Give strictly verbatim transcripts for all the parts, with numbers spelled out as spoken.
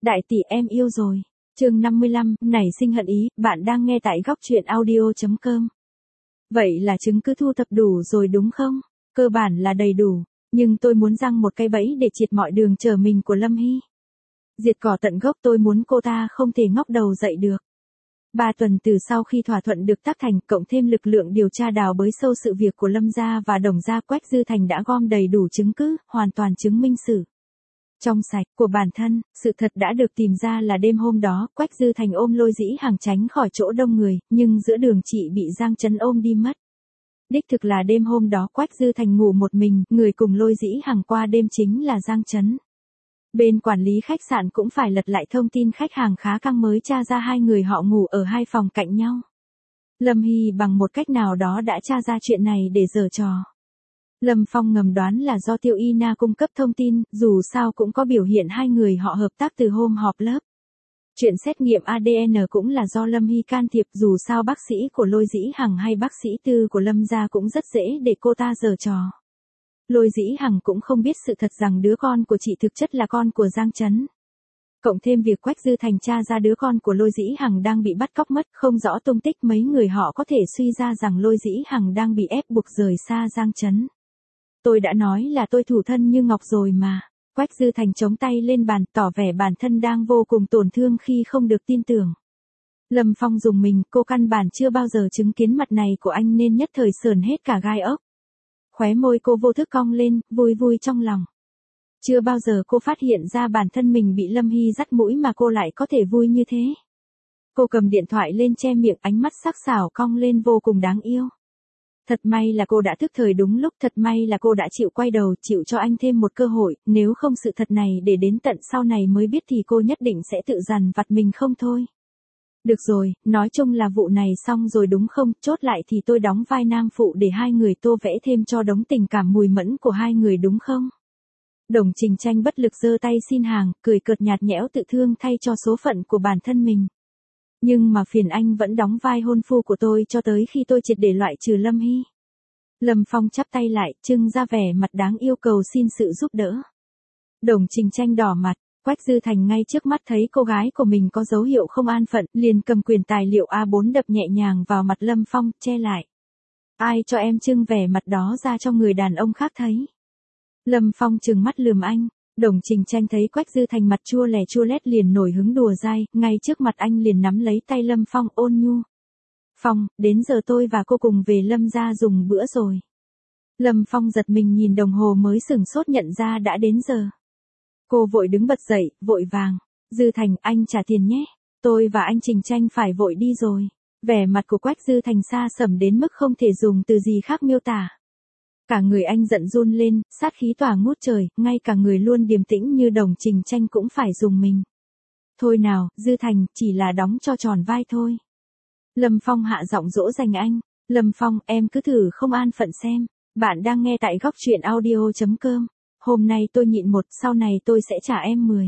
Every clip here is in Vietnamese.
Đại tỷ em yêu rồi. Chương năm mươi lăm, nảy sinh hận ý, bạn đang nghe tại góc truyện audio chấm com. Vậy là chứng cứ thu thập đủ rồi đúng không? Cơ bản là đầy đủ, nhưng tôi muốn giăng một cái bẫy để triệt mọi đường trở mình của Lâm Hy. Diệt cỏ tận gốc, tôi muốn cô ta không thể ngóc đầu dậy được. Ba tuần từ sau khi thỏa thuận được tác thành, cộng thêm lực lượng điều tra đào bới sâu sự việc của Lâm gia và Đồng gia, Quách Dư Thành đã gom đầy đủ chứng cứ, hoàn toàn chứng minh sự trong sạch của bản thân. Sự thật đã được tìm ra là đêm hôm đó, Quách Dư Thành ôm Lôi Dĩ Hằng tránh khỏi chỗ đông người, nhưng giữa đường chị bị Giang Chấn ôm đi mất. Đích thực là đêm hôm đó Quách Dư Thành ngủ một mình, người cùng Lôi Dĩ Hằng qua đêm chính là Giang Chấn. Bên quản lý khách sạn cũng phải lật lại thông tin khách hàng khá căng mới tra ra hai người họ ngủ ở hai phòng cạnh nhau. Lâm Hy bằng một cách nào đó đã tra ra chuyện này để giở trò. Lâm Phong ngầm đoán là do Tiêu Y Na cung cấp thông tin, dù sao cũng có biểu hiện hai người họ hợp tác từ hôm họp lớp. Chuyện xét nghiệm a đê en cũng là do Lâm Hy can thiệp, dù sao bác sĩ của Lôi Dĩ Hằng hay bác sĩ tư của Lâm gia cũng rất dễ để cô ta giở trò. Lôi Dĩ Hằng cũng không biết sự thật rằng đứa con của chị thực chất là con của Giang Chấn. Cộng thêm việc Quách Dư Thành tra ra đứa con của Lôi Dĩ Hằng đang bị bắt cóc mất, không rõ tung tích, mấy người họ có thể suy ra rằng Lôi Dĩ Hằng đang bị ép buộc rời xa Giang Chấn. Tôi đã nói là tôi thủ thân như ngọc rồi mà. Quách Dư Thành chống tay lên bàn, tỏ vẻ bản thân đang vô cùng tổn thương khi không được tin tưởng. Lâm Phong dùng mình, cô căn bản chưa bao giờ chứng kiến mặt này của anh nên nhất thời sờn hết cả gai ốc. Khóe môi cô vô thức cong lên, vui vui trong lòng. Chưa bao giờ cô phát hiện ra bản thân mình bị Lâm Hy dắt mũi mà cô lại có thể vui như thế. Cô cầm điện thoại lên che miệng, ánh mắt sắc sảo cong lên vô cùng đáng yêu. Thật may là cô đã thức thời đúng lúc, thật may là cô đã chịu quay đầu, chịu cho anh thêm một cơ hội, nếu không sự thật này để đến tận sau này mới biết thì cô nhất định sẽ tự dằn vặt mình không thôi. Được rồi, nói chung là vụ này xong rồi đúng không, chốt lại thì tôi đóng vai nam phụ để hai người tô vẽ thêm cho đống tình cảm mùi mẫn của hai người đúng không? Đồng Trình Tranh bất lực giơ tay xin hàng, cười cợt nhạt nhẽo tự thương thay cho số phận của bản thân mình. Nhưng mà phiền anh vẫn đóng vai hôn phu của tôi cho tới khi tôi triệt để loại trừ Lâm Hy. Lâm Phong chắp tay lại, trưng ra vẻ mặt đáng yêu cầu xin sự giúp đỡ. Đồng Trình Tranh đỏ mặt, Quách Dư Thành ngay trước mắt thấy cô gái của mình có dấu hiệu không an phận, liền cầm quyền tài liệu a bốn đập nhẹ nhàng vào mặt Lâm Phong, che lại. Ai cho em trưng vẻ mặt đó ra cho người đàn ông khác thấy? Lâm Phong trừng mắt lườm anh. Đồng Trình Tranh thấy Quách Dư Thành mặt chua lè chua lét liền nổi hứng đùa dai, ngay trước mặt anh liền nắm lấy tay Lâm Phong ôn nhu. Phong, đến giờ tôi và cô cùng về Lâm gia dùng bữa rồi. Lâm Phong giật mình nhìn đồng hồ mới sửng sốt nhận ra đã đến giờ. Cô vội đứng bật dậy, vội vàng. Dư Thành, anh trả tiền nhé. Tôi và anh Trình Tranh phải vội đi rồi. Vẻ mặt của Quách Dư Thành xa sầm đến mức không thể dùng từ gì khác miêu tả. Cả người anh giận run lên, sát khí tỏa ngút trời, ngay cả người luôn điềm tĩnh như Đồng Trình Tranh cũng phải dùng mình. Thôi nào, Dư Thành, chỉ là đóng cho tròn vai thôi. Lâm Phong hạ giọng dỗ dành anh. Lâm Phong, em cứ thử không an phận xem. Bạn đang nghe tại góc truyện audio chấm com. Hôm nay tôi nhịn một, sau này tôi sẽ trả em mười.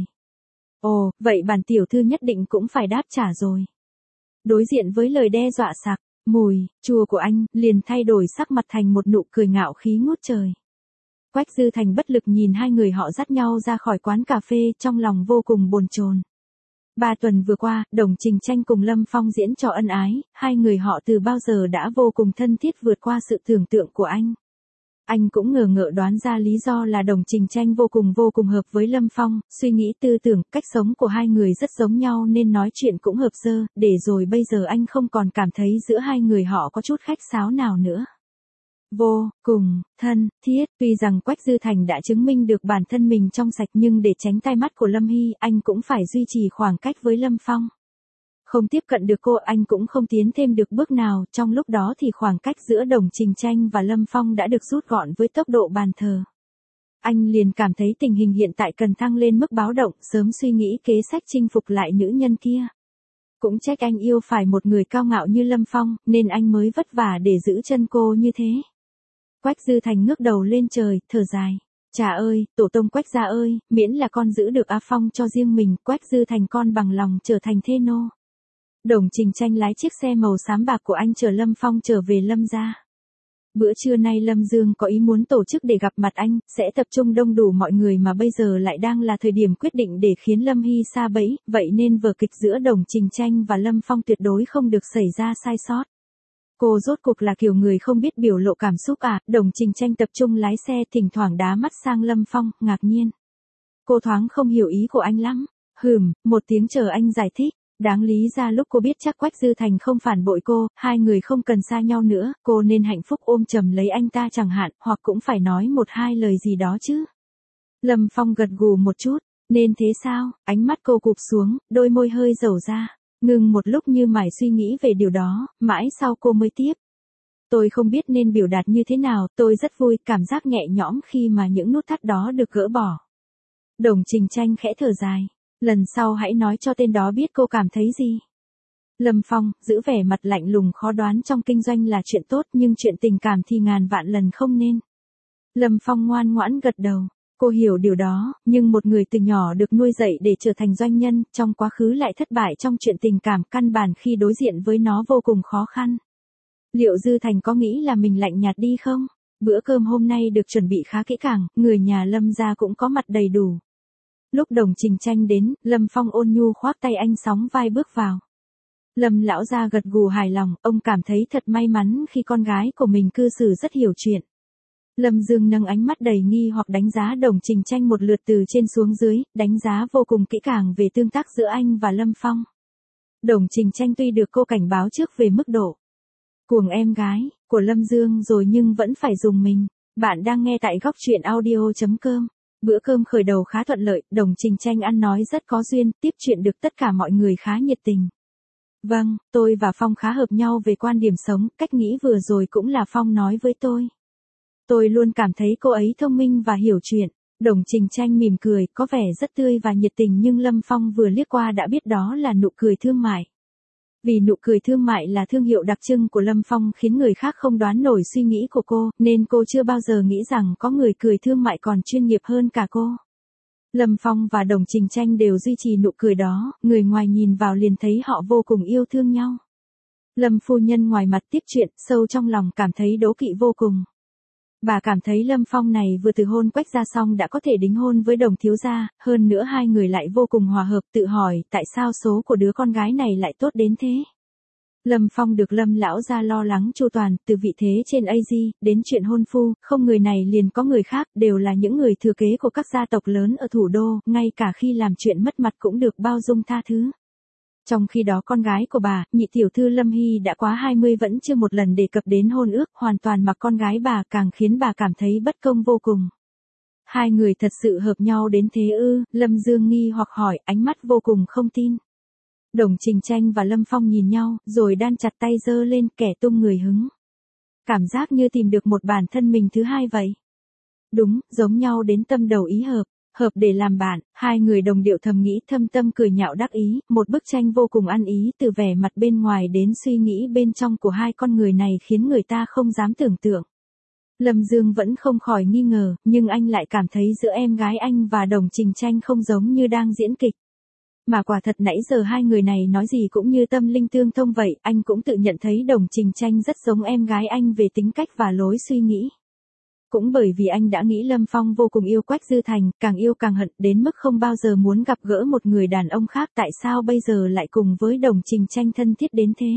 Ồ, vậy bản tiểu thư nhất định cũng phải đáp trả rồi. Đối diện với lời đe dọa sặc mùi chua của anh, liền thay đổi sắc mặt thành một nụ cười ngạo khí ngút trời. Quách Dư Thành bất lực nhìn hai người họ dắt nhau ra khỏi quán cà phê, trong lòng vô cùng bồn chồn. Ba tuần vừa qua, Đồng Trình Tranh cùng Lâm Phong diễn trò ân ái, hai người họ từ bao giờ đã vô cùng thân thiết vượt qua sự tưởng tượng của anh. Anh cũng ngờ ngợ đoán ra lý do là Đồng Trình Tranh vô cùng vô cùng hợp với Lâm Phong, suy nghĩ tư tưởng, cách sống của hai người rất giống nhau nên nói chuyện cũng hợp dơ, để rồi bây giờ anh không còn cảm thấy giữa hai người họ có chút khách sáo nào nữa. Vô cùng thân thiết, tuy rằng Quách Dư Thành đã chứng minh được bản thân mình trong sạch nhưng để tránh tai mắt của Lâm Hy, anh cũng phải duy trì khoảng cách với Lâm Phong. Không tiếp cận được cô, anh cũng không tiến thêm được bước nào, trong lúc đó thì khoảng cách giữa Đồng Trình Tranh và Lâm Phong đã được rút gọn với tốc độ bàn thờ. Anh liền cảm thấy tình hình hiện tại cần thăng lên mức báo động, sớm suy nghĩ kế sách chinh phục lại nữ nhân kia. Cũng trách anh yêu phải một người cao ngạo như Lâm Phong, nên anh mới vất vả để giữ chân cô như thế. Quách Dư Thành ngước đầu lên trời, thở dài. Chà ơi, tổ tông Quách gia ơi, miễn là con giữ được A Phong cho riêng mình, Quách Dư Thành con bằng lòng trở thành thê nô. Đồng Trình Tranh lái chiếc xe màu xám bạc của anh chở Lâm Phong trở về Lâm gia. Bữa trưa nay Lâm Dương có ý muốn tổ chức để gặp mặt anh, sẽ tập trung đông đủ mọi người mà bây giờ lại đang là thời điểm quyết định để khiến Lâm Hy sa bẫy, vậy nên vở kịch giữa Đồng Trình Tranh và Lâm Phong tuyệt đối không được xảy ra sai sót. Cô rốt cuộc là kiểu người không biết biểu lộ cảm xúc à? Đồng Trình Tranh tập trung lái xe, thỉnh thoảng đá mắt sang Lâm Phong, ngạc nhiên. Cô thoáng không hiểu ý của anh lắm. Hừm, một tiếng chờ anh giải thích. Đáng lý ra lúc cô biết chắc Quách Dư Thành không phản bội cô, hai người không cần xa nhau nữa, cô nên hạnh phúc ôm chầm lấy anh ta chẳng hạn, hoặc cũng phải nói một hai lời gì đó chứ. Lâm Phong gật gù một chút, nên thế sao? Ánh mắt cô cụp xuống, đôi môi hơi dẩu ra, ngừng một lúc như mải suy nghĩ về điều đó, mãi sau cô mới tiếp. Tôi không biết nên biểu đạt như thế nào, tôi rất vui, cảm giác nhẹ nhõm khi mà những nút thắt đó được gỡ bỏ. Đồng Trình Tranh khẽ thở dài. Lần sau hãy nói cho tên đó biết cô cảm thấy gì. Lâm Phong, giữ vẻ mặt lạnh lùng khó đoán trong kinh doanh là chuyện tốt nhưng chuyện tình cảm thì ngàn vạn lần không nên. Lâm Phong ngoan ngoãn gật đầu. Cô hiểu điều đó, nhưng một người từ nhỏ được nuôi dạy để trở thành doanh nhân, trong quá khứ lại thất bại trong chuyện tình cảm, căn bản khi đối diện với nó vô cùng khó khăn. Liệu Dư Thành có nghĩ là mình lạnh nhạt đi không? Bữa cơm hôm nay được chuẩn bị khá kỹ càng, người nhà Lâm gia cũng có mặt đầy đủ. Lúc Đồng Trình Tranh đến, Lâm Phong ôn nhu khoác tay anh sóng vai bước vào. Lâm lão gia gật gù hài lòng, ông cảm thấy thật may mắn khi con gái của mình cư xử rất hiểu chuyện. Lâm Dương nâng ánh mắt đầy nghi hoặc đánh giá Đồng Trình Tranh một lượt từ trên xuống dưới, đánh giá vô cùng kỹ càng về tương tác giữa anh và Lâm Phong. Đồng Trình Tranh tuy được cô cảnh báo trước về mức độ cuồng em gái của Lâm Dương rồi nhưng vẫn phải dùng mình. Bạn đang nghe tại góc truyện audio chấm com. Bữa cơm khởi đầu khá thuận lợi, Đồng Trình Tranh ăn nói rất có duyên, tiếp chuyện được tất cả mọi người khá nhiệt tình. Vâng, tôi và Phong khá hợp nhau về quan điểm sống, cách nghĩ vừa rồi cũng là Phong nói với tôi. Tôi luôn cảm thấy cô ấy thông minh và hiểu chuyện. Đồng Trình Tranh mỉm cười, có vẻ rất tươi và nhiệt tình nhưng Lâm Phong vừa liếc qua đã biết đó là nụ cười thương mại. Vì nụ cười thương mại là thương hiệu đặc trưng của Lâm Phong khiến người khác không đoán nổi suy nghĩ của cô, nên cô chưa bao giờ nghĩ rằng có người cười thương mại còn chuyên nghiệp hơn cả cô. Lâm Phong và Đồng Trình Tranh đều duy trì nụ cười đó, người ngoài nhìn vào liền thấy họ vô cùng yêu thương nhau. Lâm phu nhân ngoài mặt tiếp chuyện, sâu trong lòng cảm thấy đố kỵ vô cùng. Bà cảm thấy Lâm Phong này vừa từ hôn Quách gia xong đã có thể đính hôn với Đồng thiếu gia, hơn nữa hai người lại vô cùng hòa hợp, tự hỏi tại sao số của đứa con gái này lại tốt đến thế. Lâm Phong được Lâm lão gia lo lắng chu toàn, từ vị thế trên a giê, đến chuyện hôn phu, không người này liền có người khác, đều là những người thừa kế của các gia tộc lớn ở thủ đô, ngay cả khi làm chuyện mất mặt cũng được bao dung tha thứ. Trong khi đó con gái của bà, nhị tiểu thư Lâm Hy đã quá hai mươi vẫn chưa một lần đề cập đến hôn ước, hoàn toàn mặc con gái bà, càng khiến bà cảm thấy bất công vô cùng. Hai người thật sự hợp nhau đến thế ư? Lâm Dương nghi hoặc hỏi, ánh mắt vô cùng không tin. Đồng Trình Tranh và Lâm Phong nhìn nhau, rồi đan chặt tay giơ lên, kẻ tung người hứng. Cảm giác như tìm được một bản thân mình thứ hai vậy. Đúng, giống nhau đến tâm đầu ý hợp. Hợp để làm bạn, hai người đồng điệu thầm nghĩ, thâm tâm cười nhạo đắc ý, một bức tranh vô cùng ăn ý, từ vẻ mặt bên ngoài đến suy nghĩ bên trong của hai con người này khiến người ta không dám tưởng tượng. Lâm Dương vẫn không khỏi nghi ngờ, nhưng anh lại cảm thấy giữa em gái anh và Đồng Trình Tranh không giống như đang diễn kịch. Mà quả thật nãy giờ hai người này nói gì cũng như tâm linh tương thông vậy, anh cũng tự nhận thấy Đồng Trình Tranh rất giống em gái anh về tính cách và lối suy nghĩ. Cũng bởi vì anh đã nghĩ Lâm Phong vô cùng yêu Quách Dư Thành, càng yêu càng hận, đến mức không bao giờ muốn gặp gỡ một người đàn ông khác, tại sao bây giờ lại cùng với Đồng Trình Tranh thân thiết đến thế.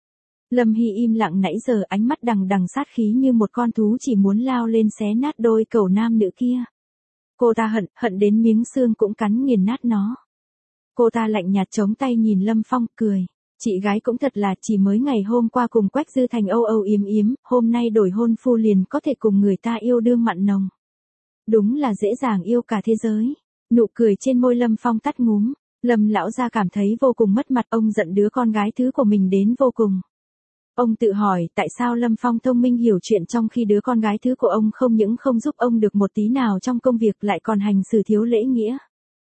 Lâm Hy im lặng nãy giờ, ánh mắt đằng đằng sát khí như một con thú chỉ muốn lao lên xé nát đôi cẩu nam nữ kia. Cô ta hận, hận đến miếng xương cũng cắn nghiền nát nó. Cô ta lạnh nhạt chống tay nhìn Lâm Phong, cười. Chị gái cũng thật là, chỉ mới ngày hôm qua cùng Quách Dư Thành âu âu yếm yếm, hôm nay đổi hôn phu liền có thể cùng người ta yêu đương mặn nồng. Đúng là dễ dàng yêu cả thế giới. Nụ cười trên môi Lâm Phong tắt ngúm. Lâm lão gia cảm thấy vô cùng mất mặt, ông giận đứa con gái thứ của mình đến vô cùng. Ông tự hỏi tại sao Lâm Phong thông minh hiểu chuyện trong khi đứa con gái thứ của ông không những không giúp ông được một tí nào trong công việc lại còn hành xử thiếu lễ nghĩa.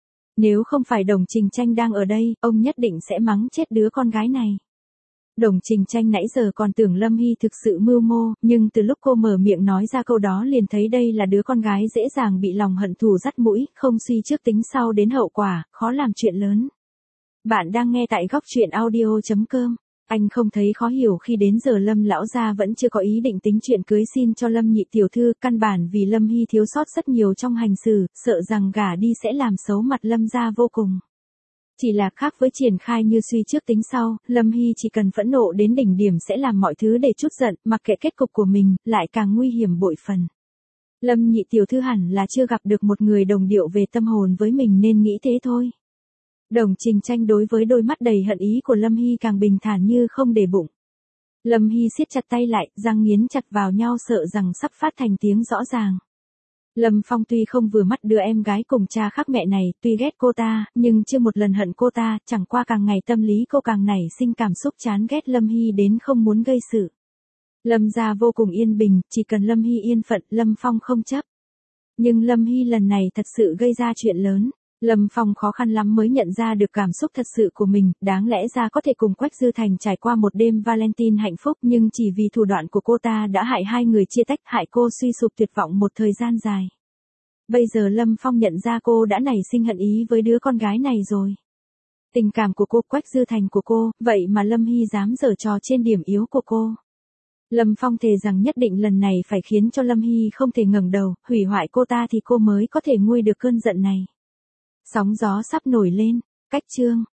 Nếu không phải Đồng Trình Tranh đang ở đây, ông nhất định sẽ mắng chết đứa con gái này. Đồng Trình Tranh nãy giờ còn tưởng Lâm Hy thực sự mưu mô, nhưng từ lúc cô mở miệng nói ra câu đó liền thấy đây là đứa con gái dễ dàng bị lòng hận thù dắt mũi, không suy trước tính sau đến hậu quả, khó làm chuyện lớn. Bạn đang nghe tại góc truyện audio chấm com. Anh không thấy khó hiểu khi đến giờ Lâm lão gia vẫn chưa có ý định tính chuyện cưới xin cho Lâm nhị tiểu thư, căn bản vì Lâm Hy thiếu sót rất nhiều trong hành xử, sợ rằng gả đi sẽ làm xấu mặt Lâm gia vô cùng. Chỉ là khác với triển khai như suy trước tính sau, Lâm Hy chỉ cần phẫn nộ đến đỉnh điểm sẽ làm mọi thứ để trút giận, mặc kệ kết cục của mình, lại càng nguy hiểm bội phần. Lâm nhị tiểu thư hẳn là chưa gặp được một người đồng điệu về tâm hồn với mình nên nghĩ thế thôi. Đồng Trình Tranh đối với đôi mắt đầy hận ý của Lâm Hy càng bình thản như không để bụng. Lâm Hy siết chặt tay lại, răng nghiến chặt vào nhau sợ rằng sắp phát thành tiếng rõ ràng. Lâm Phong tuy không vừa mắt đứa em gái cùng cha khác mẹ này, tuy ghét cô ta, nhưng chưa một lần hận cô ta, chẳng qua càng ngày tâm lý cô càng nảy sinh cảm xúc chán ghét Lâm Hy đến không muốn gây sự. Lâm gia vô cùng yên bình, chỉ cần Lâm Hy yên phận, Lâm Phong không chấp. Nhưng Lâm Hy lần này thật sự gây ra chuyện lớn. Lâm Phong khó khăn lắm mới nhận ra được cảm xúc thật sự của mình, đáng lẽ ra có thể cùng Quách Dư Thành trải qua một đêm Valentine hạnh phúc nhưng chỉ vì thủ đoạn của cô ta đã hại hai người chia tách, hại cô suy sụp tuyệt vọng một thời gian dài. Bây giờ Lâm Phong nhận ra cô đã nảy sinh hận ý với đứa con gái này rồi. Tình cảm của cô, Quách Dư Thành của cô, vậy mà Lâm Hy dám giở trò trên điểm yếu của cô. Lâm Phong thề rằng nhất định lần này phải khiến cho Lâm Hy không thể ngẩng đầu, hủy hoại cô ta thì cô mới có thể nguôi được cơn giận này. Sóng gió sắp nổi lên, cách chương